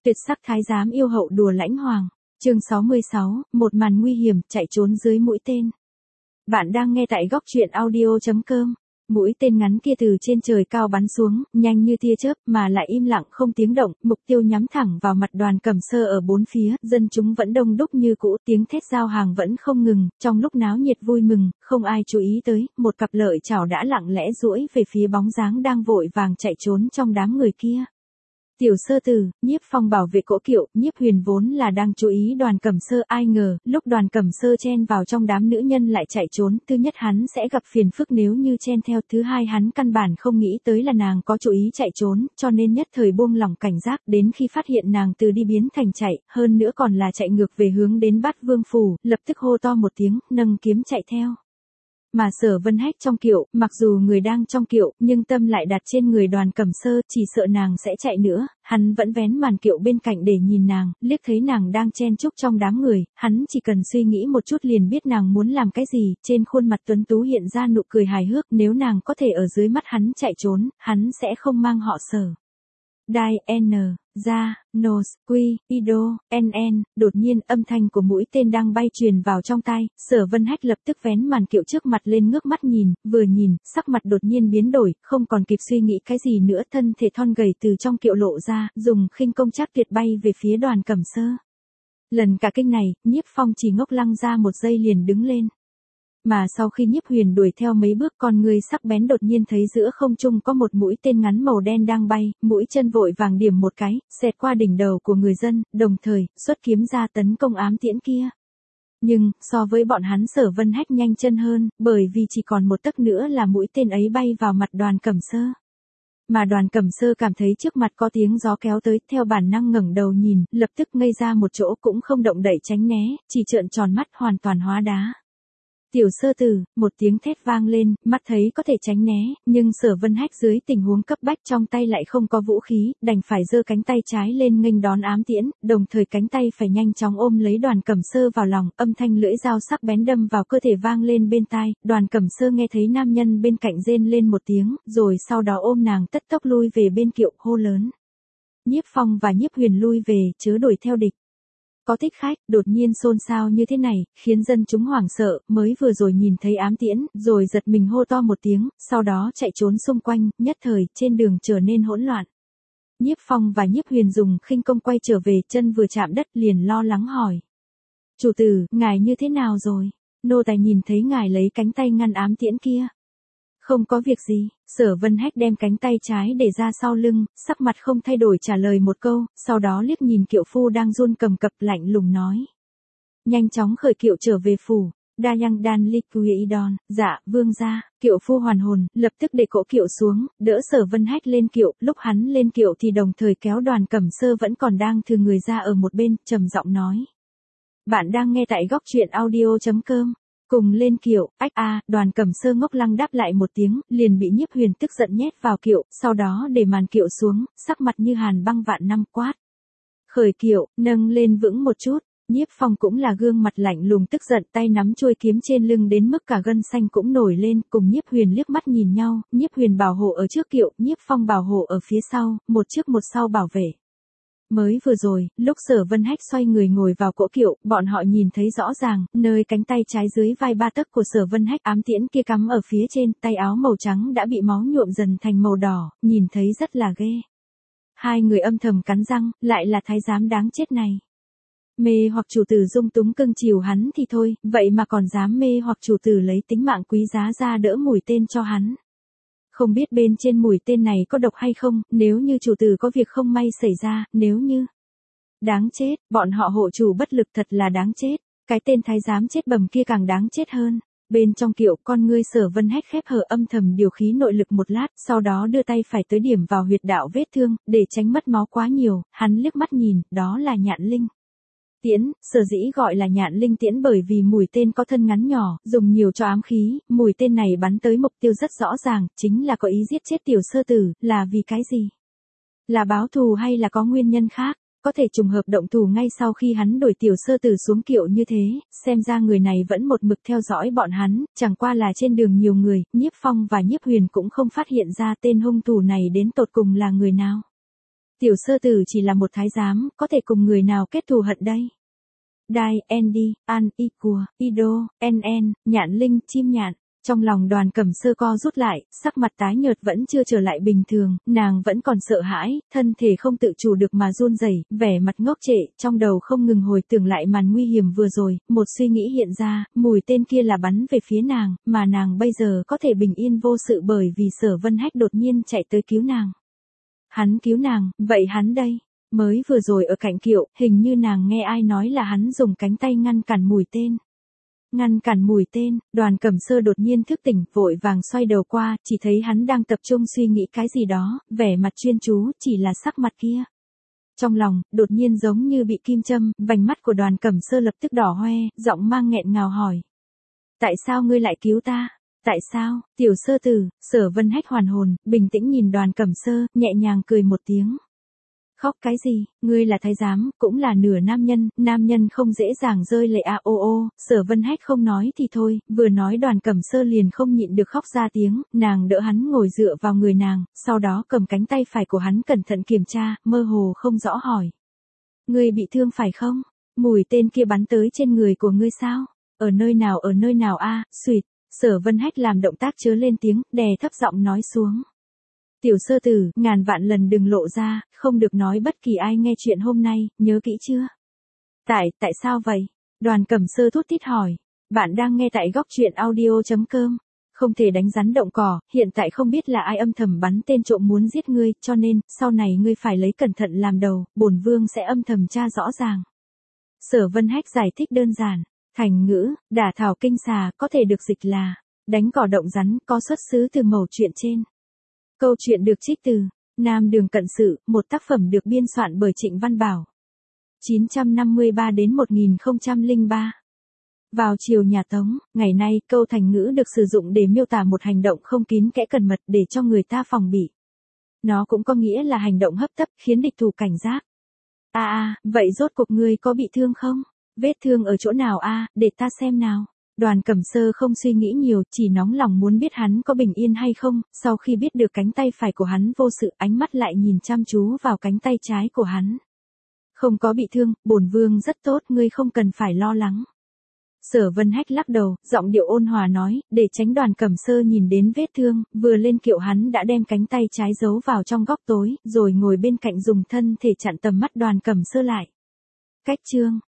Tuyệt sắc thái giám yêu hậu đùa lãnh hoàng. Chương 66, một màn nguy hiểm, chạy trốn dưới mũi tên. Bạn đang nghe tại góc truyện audio.com. Mũi tên ngắn kia từ trên trời cao bắn xuống, nhanh như tia chớp mà lại im lặng không tiếng động, mục tiêu nhắm thẳng vào mặt Đoàn Cẩm Sơ ở bốn phía, dân chúng vẫn đông đúc như cũ, tiếng thét giao hàng vẫn không ngừng, trong lúc náo nhiệt vui mừng, không ai chú ý tới, một cặp lợi chảo đã lặng lẽ duỗi về phía bóng dáng đang vội vàng chạy trốn trong đám người kia. Tiểu Sơ Tử, Nhiếp Phong bảo vệ cỗ kiệu, Nhiếp Huyền vốn là đang chú ý Đoàn Cẩm Sơ, ai ngờ, lúc Đoàn Cẩm Sơ chen vào trong đám nữ nhân lại chạy trốn, thứ nhất hắn sẽ gặp phiền phức nếu như chen theo, thứ hai hắn căn bản không nghĩ tới là nàng có chú ý chạy trốn, cho nên nhất thời buông lỏng cảnh giác, đến khi phát hiện nàng từ đi biến thành chạy, hơn nữa còn là chạy ngược về hướng đến Bát Vương phủ, lập tức hô to một tiếng, nâng kiếm chạy theo. Mà Sở Vân Hách trong kiệu, mặc dù người đang trong kiệu, nhưng tâm lại đặt trên người Đoàn Cẩm Sơ, chỉ sợ nàng sẽ chạy nữa, hắn vẫn vén màn kiệu bên cạnh để nhìn nàng, liếc thấy nàng đang chen chúc trong đám người, hắn chỉ cần suy nghĩ một chút liền biết nàng muốn làm cái gì, trên khuôn mặt tuấn tú hiện ra nụ cười hài hước, nếu nàng có thể ở dưới mắt hắn chạy trốn, hắn sẽ không mang họ Sở. Đai, N, Ra, Nos, Quy, Ido, NN, đột nhiên âm thanh của mũi tên đang bay truyền vào trong tai, Sở Vân Hách lập tức vén màn kiệu trước mặt lên ngước mắt nhìn, vừa nhìn, sắc mặt đột nhiên biến đổi, không còn kịp suy nghĩ cái gì nữa, thân thể thon gầy từ trong kiệu lộ ra, dùng khinh công chắc tuyệt bay về phía Đoàn Cẩm Sơ. Lần cả kinh này, Nhiếp Phong chỉ ngốc lăng ra một giây liền đứng lên. Mà sau khi Nhiếp Huyền đuổi theo mấy bước, con người sắc bén đột nhiên thấy giữa không trung có một mũi tên ngắn màu đen đang bay, mũi chân vội vàng điểm một cái, xẹt qua đỉnh đầu của người dân, đồng thời, xuất kiếm ra tấn công ám tiễn kia. Nhưng, so với bọn hắn Sở Vân Hách nhanh chân hơn, bởi vì chỉ còn một tấc nữa là mũi tên ấy bay vào mặt Đoàn Cẩm Sơ. Mà Đoàn Cẩm Sơ cảm thấy trước mặt có tiếng gió kéo tới, theo bản năng ngẩng đầu nhìn, lập tức ngây ra một chỗ cũng không động đậy tránh né, chỉ trợn tròn mắt hoàn toàn hóa đá. Tiểu Sơ Tử, một tiếng thét vang lên, mắt thấy có thể tránh né, nhưng Sở Vân Hách dưới tình huống cấp bách trong tay lại không có vũ khí, đành phải giơ cánh tay trái lên nghênh đón ám tiễn, đồng thời cánh tay phải nhanh chóng ôm lấy Đoàn Cẩm Sơ vào lòng, âm thanh lưỡi dao sắc bén đâm vào cơ thể vang lên bên tai, Đoàn Cẩm Sơ nghe thấy nam nhân bên cạnh rên lên một tiếng, rồi sau đó ôm nàng tất tốc lui về bên kiệu, hô lớn. Nhiếp Phong và Nhiếp Huyền lui về, chớ đuổi theo địch. Có thích khách, đột nhiên xôn xao như thế này, khiến dân chúng hoảng sợ, mới vừa rồi nhìn thấy ám tiễn, rồi giật mình hô to một tiếng, sau đó chạy trốn xung quanh, nhất thời, trên đường trở nên hỗn loạn. Nhiếp Phong và Nhiếp Huyền dùng khinh công quay trở về, chân vừa chạm đất liền lo lắng hỏi. Chủ tử, ngài như thế nào rồi? Nô tài nhìn thấy ngài lấy cánh tay ngăn ám tiễn kia. Không có việc gì, Sở Vân Hách đem cánh tay trái để ra sau lưng, sắc mặt không thay đổi trả lời một câu, sau đó liếc nhìn kiệu phu đang run cầm cập lạnh lùng nói. Nhanh chóng khởi kiệu trở về phủ, đa yang đan liquidon, dạ, vương gia, kiệu phu hoàn hồn, lập tức để cỗ kiệu xuống, đỡ Sở Vân Hách lên kiệu, lúc hắn lên kiệu thì đồng thời kéo Đoàn Cẩm Sơ vẫn còn đang thừa người ra ở một bên, trầm giọng nói. Bạn đang nghe tại góc truyện audio.com. Cùng lên kiệu, Đoàn Cẩm Sơ ngốc lăng đáp lại một tiếng, liền bị Nhiếp Huyền tức giận nhét vào kiệu, sau đó để màn kiệu xuống, sắc mặt như hàn băng vạn năm quát. Khởi kiệu, nâng lên vững một chút, Nhiếp Phong cũng là gương mặt lạnh lùng tức giận, tay nắm chuôi kiếm trên lưng đến mức cả gân xanh cũng nổi lên, cùng Nhiếp Huyền liếc mắt nhìn nhau, Nhiếp Huyền bảo hộ ở trước kiệu, Nhiếp Phong bảo hộ ở phía sau, một trước một sau bảo vệ. Mới vừa rồi, lúc Sở Vân Hách xoay người ngồi vào cỗ kiệu, bọn họ nhìn thấy rõ ràng, nơi cánh tay trái dưới vai ba tấc của Sở Vân Hách ám tiễn kia cắm ở phía trên, tay áo màu trắng đã bị máu nhuộm dần thành màu đỏ, nhìn thấy rất là ghê. Hai người âm thầm cắn răng, lại là thái giám đáng chết này. Mê hoặc chủ tử dung túng cưng chiều hắn thì thôi, vậy mà còn dám mê hoặc chủ tử lấy tính mạng quý giá ra đỡ mũi tên cho hắn. Không biết bên trên mũi tên này có độc hay không, nếu như chủ tử có việc không may xảy ra, nếu như. Đáng chết, bọn họ hộ chủ bất lực thật là đáng chết, cái tên thái giám chết bầm kia càng đáng chết hơn. Bên trong kiệu, con ngươi Sở Vân Hách khép hờ âm thầm điều khí nội lực một lát, sau đó đưa tay phải tới điểm vào huyệt đạo vết thương, để tránh mất máu quá nhiều, hắn liếc mắt nhìn, đó là nhạn linh. Tiễn, sở dĩ gọi là nhạn linh tiễn bởi vì mũi tên có thân ngắn nhỏ, dùng nhiều cho ám khí, mũi tên này bắn tới mục tiêu rất rõ ràng, chính là có ý giết chết Tiểu Sơ Tử, là vì cái gì? Là báo thù hay là có nguyên nhân khác? Có thể trùng hợp động thủ ngay sau khi hắn đuổi Tiểu Sơ Tử xuống kiệu như thế, xem ra người này vẫn một mực theo dõi bọn hắn, chẳng qua là trên đường nhiều người, Nhiếp Phong và Nhiếp Huyền cũng không phát hiện ra tên hung thủ này đến tột cùng là người nào. Tiểu sơ tử chỉ là một thái giám, có thể cùng người nào kết thù hận đây? Đai, Andy, An, Y Cùa, Ido, NN, Nhạn Linh, Chim Nhạn. Trong lòng Đoàn Cẩm Sơ co rút lại, sắc mặt tái nhợt vẫn chưa trở lại bình thường, nàng vẫn còn sợ hãi, thân thể không tự chủ được mà run rẩy, vẻ mặt ngốc trệ, trong đầu không ngừng hồi tưởng lại màn nguy hiểm vừa rồi, một suy nghĩ hiện ra, mùi tên kia là bắn về phía nàng, mà nàng bây giờ có thể bình yên vô sự bởi vì Sở Vân Hách đột nhiên chạy tới cứu nàng. Hắn cứu nàng, vậy hắn đây? Mới vừa rồi ở cạnh kiệu, hình như nàng nghe ai nói là hắn dùng cánh tay ngăn cản mùi tên. Ngăn cản mùi tên, Đoàn Cẩm Sơ đột nhiên thức tỉnh, vội vàng xoay đầu qua, chỉ thấy hắn đang tập trung suy nghĩ cái gì đó, vẻ mặt chuyên chú, chỉ là sắc mặt kia. Trong lòng, đột nhiên giống như bị kim châm, vành mắt của Đoàn Cẩm Sơ lập tức đỏ hoe, giọng mang nghẹn ngào hỏi. Tại sao ngươi lại cứu ta? Tại sao? Tiểu sơ tử, Sở Vân Hách hoàn hồn, bình tĩnh nhìn Đoàn Cẩm Sơ, nhẹ nhàng cười một tiếng. Khóc cái gì, ngươi là thái giám, cũng là nửa nam nhân không dễ dàng rơi lệ a ô ô, Sở Vân Hách không nói thì thôi, vừa nói Đoàn Cẩm Sơ liền không nhịn được khóc ra tiếng, nàng đỡ hắn ngồi dựa vào người nàng, sau đó cầm cánh tay phải của hắn cẩn thận kiểm tra, mơ hồ không rõ hỏi. Ngươi bị thương phải không? Mùi tên kia bắn tới trên người của ngươi sao? Ở nơi nào a? Xuyệt, Sở Vân Hách làm động tác chớ lên tiếng, đè thấp giọng nói xuống. Tiểu sơ tử, ngàn vạn lần đừng lộ ra, không được nói bất kỳ ai nghe chuyện hôm nay, nhớ kỹ chưa? Tại sao vậy? Đoàn Cẩm Sơ thút thít hỏi. Bạn đang nghe tại góc truyện audio.com. Không thể đánh rắn động cỏ, hiện tại không biết là ai âm thầm bắn tên trộm muốn giết ngươi, cho nên, sau này ngươi phải lấy cẩn thận làm đầu, bổn vương sẽ âm thầm tra rõ ràng. Sở Vân Hách giải thích đơn giản. Thành ngữ, đả thảo kinh xà, có thể được dịch là, đánh cỏ động rắn, có xuất xứ từ mẩu chuyện trên. Câu chuyện được trích từ Nam Đường Cận Sự, một tác phẩm được biên soạn bởi Trịnh Văn Bảo. 953 đến 1003. Vào chiều nhà Tống, ngày nay, câu thành ngữ được sử dụng để miêu tả một hành động không kín kẽ cẩn mật để cho người ta phòng bị. Nó cũng có nghĩa là hành động hấp tấp khiến địch thủ cảnh giác. Vậy rốt cuộc ngươi có bị thương không? Vết thương ở chỗ nào để ta xem nào. Đoàn Cẩm Sơ không suy nghĩ nhiều, chỉ nóng lòng muốn biết hắn có bình yên hay không, sau khi biết được cánh tay phải của hắn vô sự, ánh mắt lại nhìn chăm chú vào cánh tay trái của hắn. Không có bị thương, bổn vương rất tốt, ngươi không cần phải lo lắng. Sở Vân Hách lắc đầu, giọng điệu ôn hòa nói, để tránh Đoàn Cẩm Sơ nhìn đến vết thương, vừa lên kiệu hắn đã đem cánh tay trái giấu vào trong góc tối, rồi ngồi bên cạnh dùng thân thể chặn tầm mắt Đoàn Cẩm Sơ lại. Cách chương